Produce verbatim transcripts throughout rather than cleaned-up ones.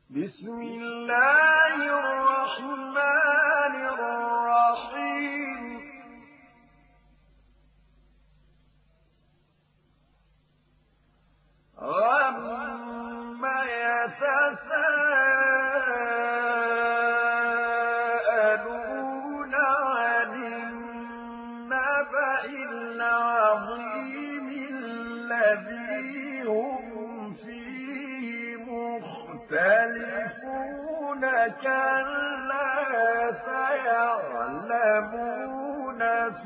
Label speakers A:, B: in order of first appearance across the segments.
A: بسم الله الرحمن الرحيم عما يتساءلون عن النبأ العظيم الذي هم فيه مختلفون كلا سيعلمون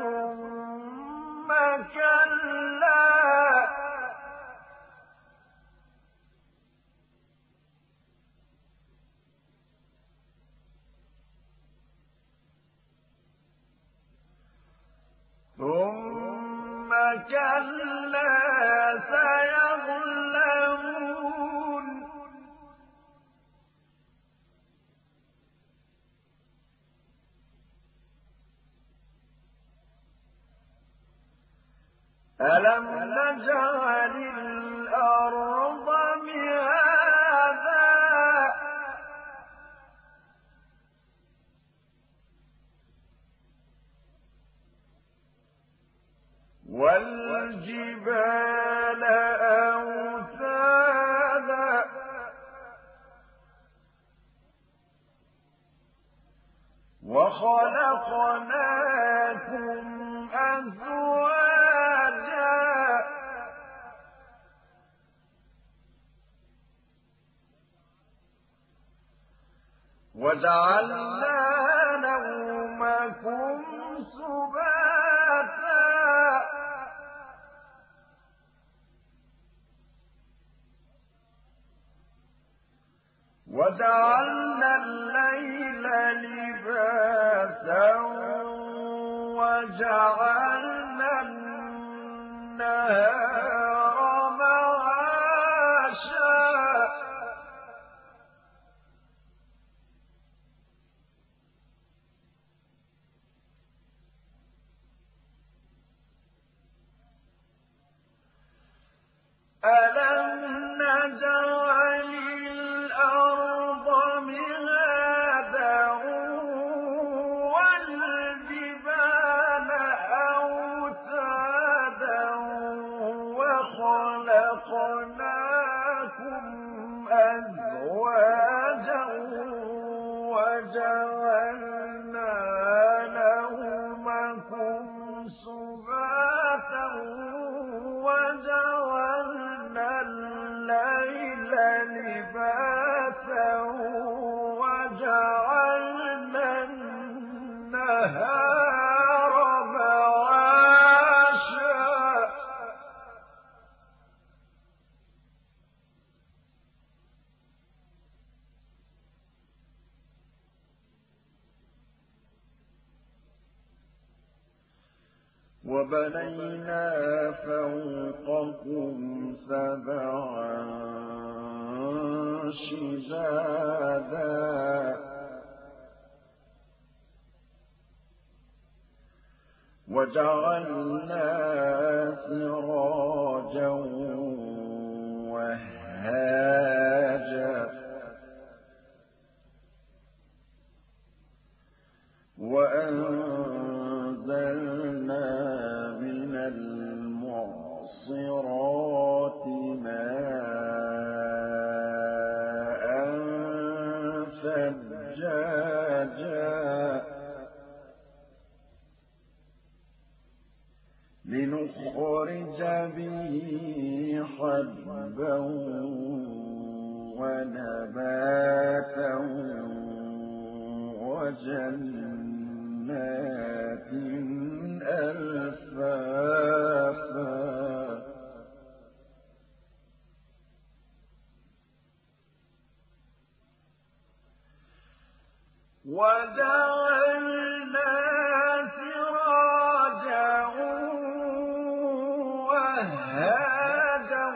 A: ثم كلا ثم كلا سيعلمون ألم نجعل الأرض مهادا والجبال أوتادا وخلقناكم أزواجا وجعلنا نومكم سباتا وجعلنا الليل لباسا وجعلنا النهار معاشا ألم نجعل الأرض مهادا والجبال أوتادا وخلقناكم أزواجا وجعلنا نومكم سباتا وجعلنا الليل لباسا وجعلنا النهار معاشا وبنينا فوقكم سبعا شدادا وجعلنا سراجا وهاجا وأنزلنا من المعصرات ماء ثجاجا لنخرج به حبا ونباتا وجنات ألفافا وجعلنا سراجا وهاجا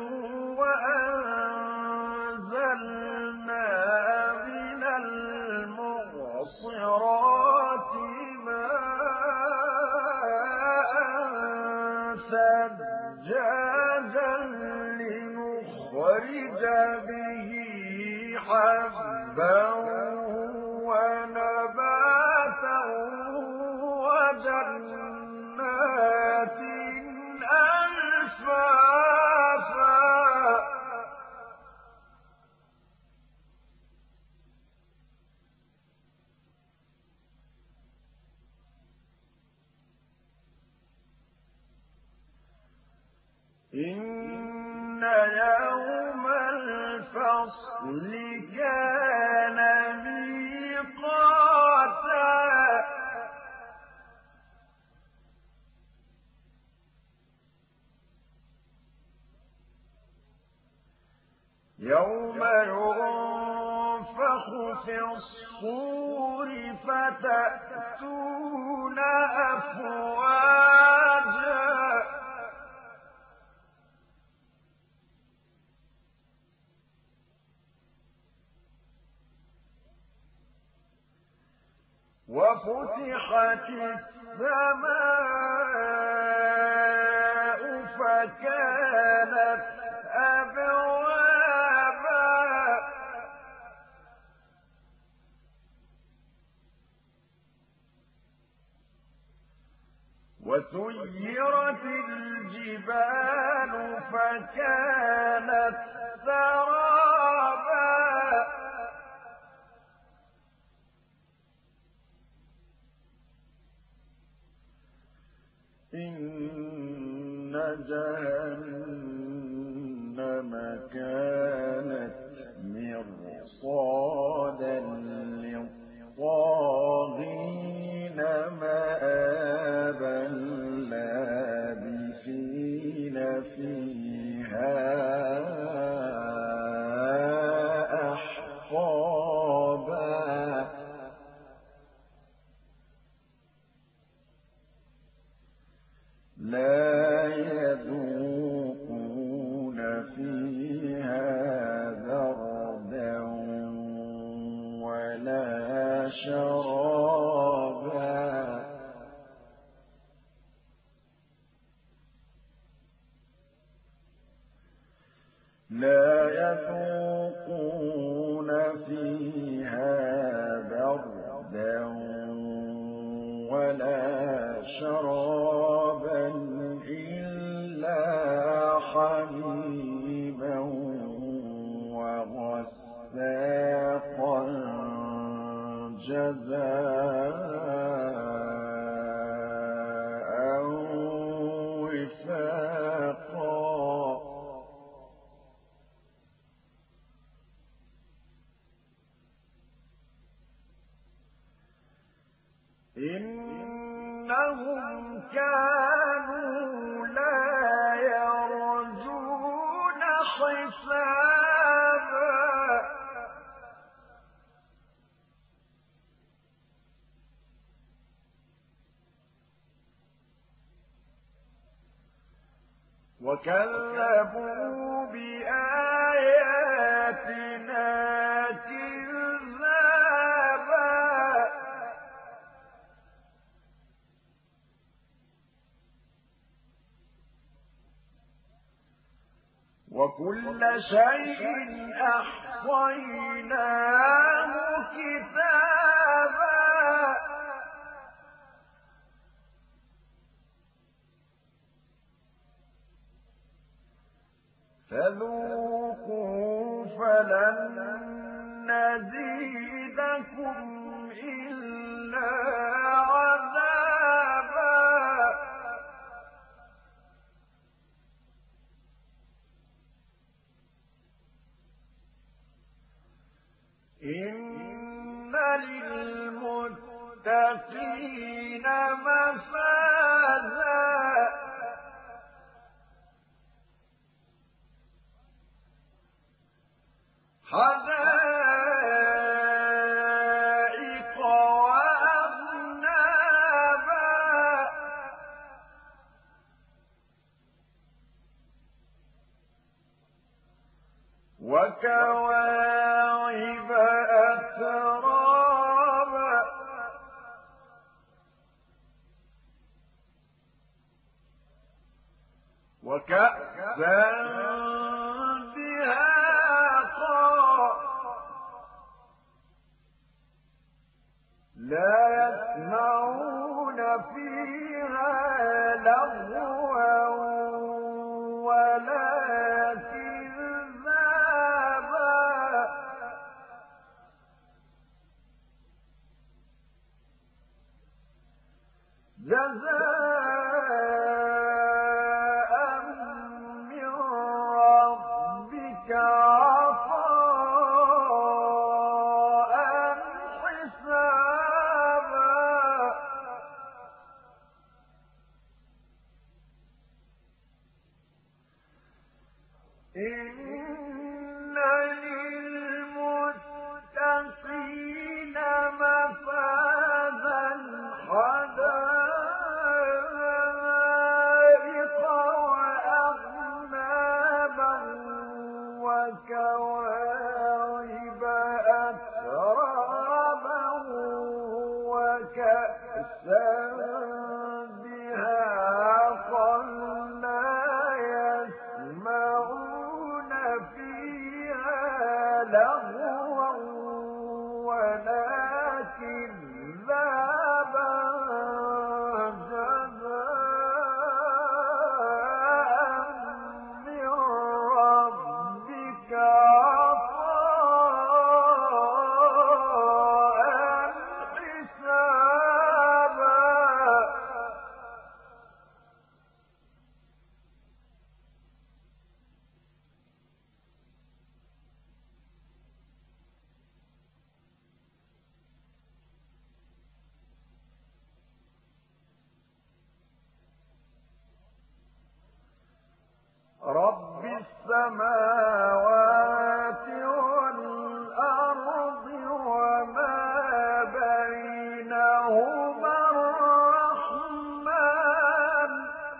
A: وأنزلنا من المعصرات ماء ثجاجا لنخرج به حبا ونباتا وجنات ألفافا إن يوم الفصل كان ميقاتا يوم ينفخ في الصور فتأتون أفواجا وفتحت السماء فكانت أبوابا وسيرت الجبال فكانت سرابا إن جهنم كانت مرصادا للطاغين مآبا لابثين فيها أحقابا لا يذوقون فيها بردا ولا شرابا لا يذوقون فيها بردا ولا شرابا إلا حميما وغساقا جزاء وفاقا إنهم كانوا لا يرجون حسابا وكذبوا بآياتنا كذابا وكل شيء أحصيناه كتابا فذوقوا فلن نزيدكم إلا عذابا إن للمتقين مفازا حدائق وأعنابا وكواعب أترابا وكأسا دهاقا كأسا دهاقا لا يسمعون فيها لغوا ولا كذابا جزاء من ربك عطاء حسابا. رب السماوات والأرض وما بينهما الرحمن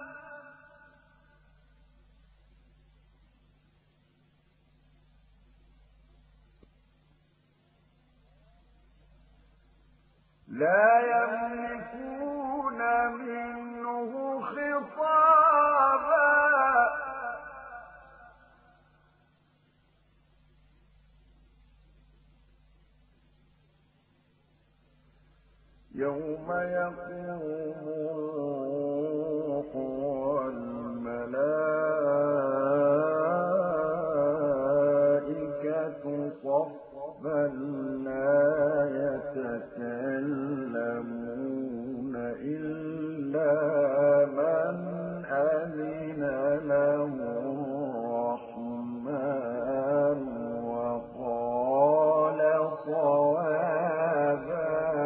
A: لا يملكون منه خطابا. يوم يقوم الروح والملائكة صفا لا يتكلمون إلا من أذن له الرحمن وقال صوابا.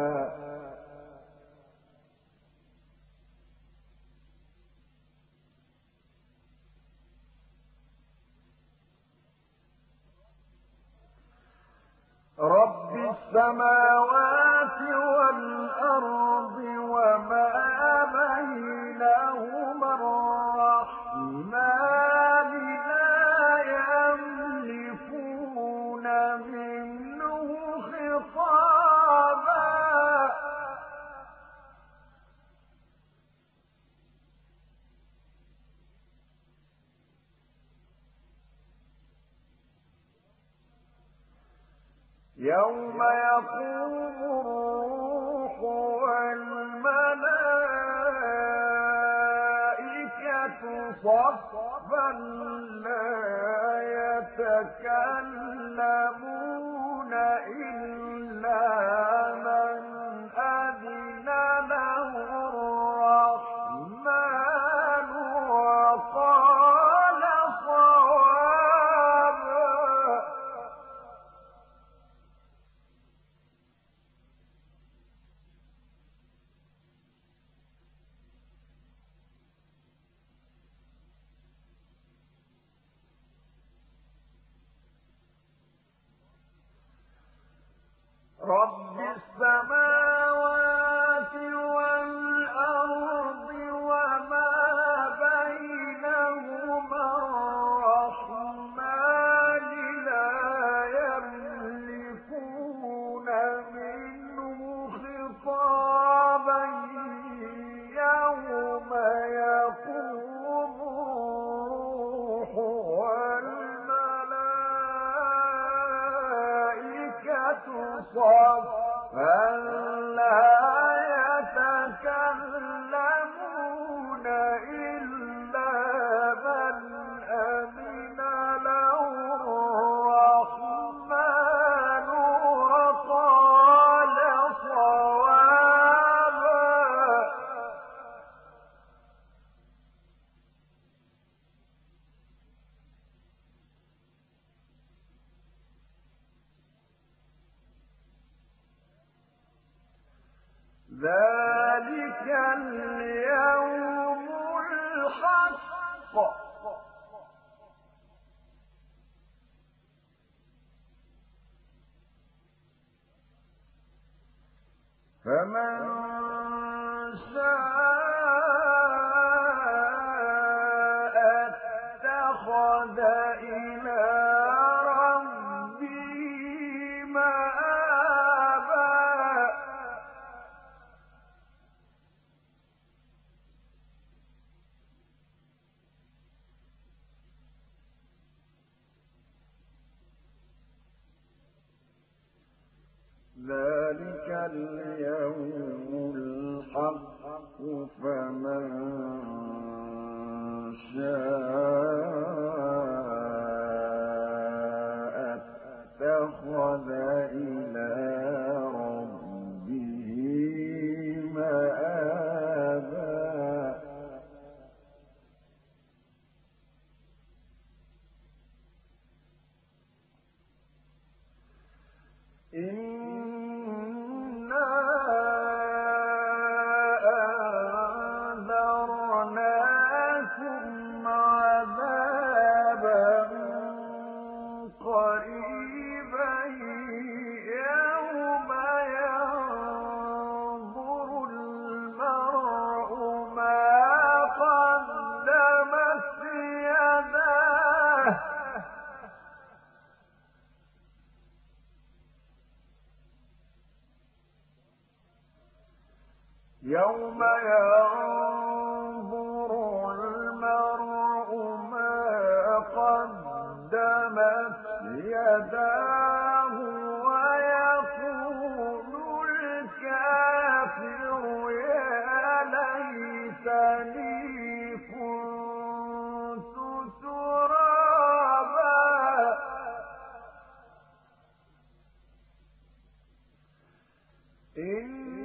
A: رب السماوات والأرض وما بينهما الرحمن لا يملكون منه خطابا. يوم يقوم الروح والملائكة صفا لا يتكلمون إلا من أذن له الرحمن وقال صوابا. رب السماوات والأرض وما بينهما الرحمن لا يملكون منه خطابا. يوم يقوم الروح والملائكة صفا لا يتكلمون إلا من أذن له الرحمن وقال صوابا. ذلك اليوم الحق فمن شاء اتخذ إلى ربه مآبا. ذلك اليوم الحق فمن شاء اتخذ إلى ربه مآبا إنا أنذرناكم عذابا قريبا يوم ينظر المرء ما قدمت يداه يوم ينظر المرء ما قدمت يداه ويقول الكافر يا ليتني كنت ترابا إن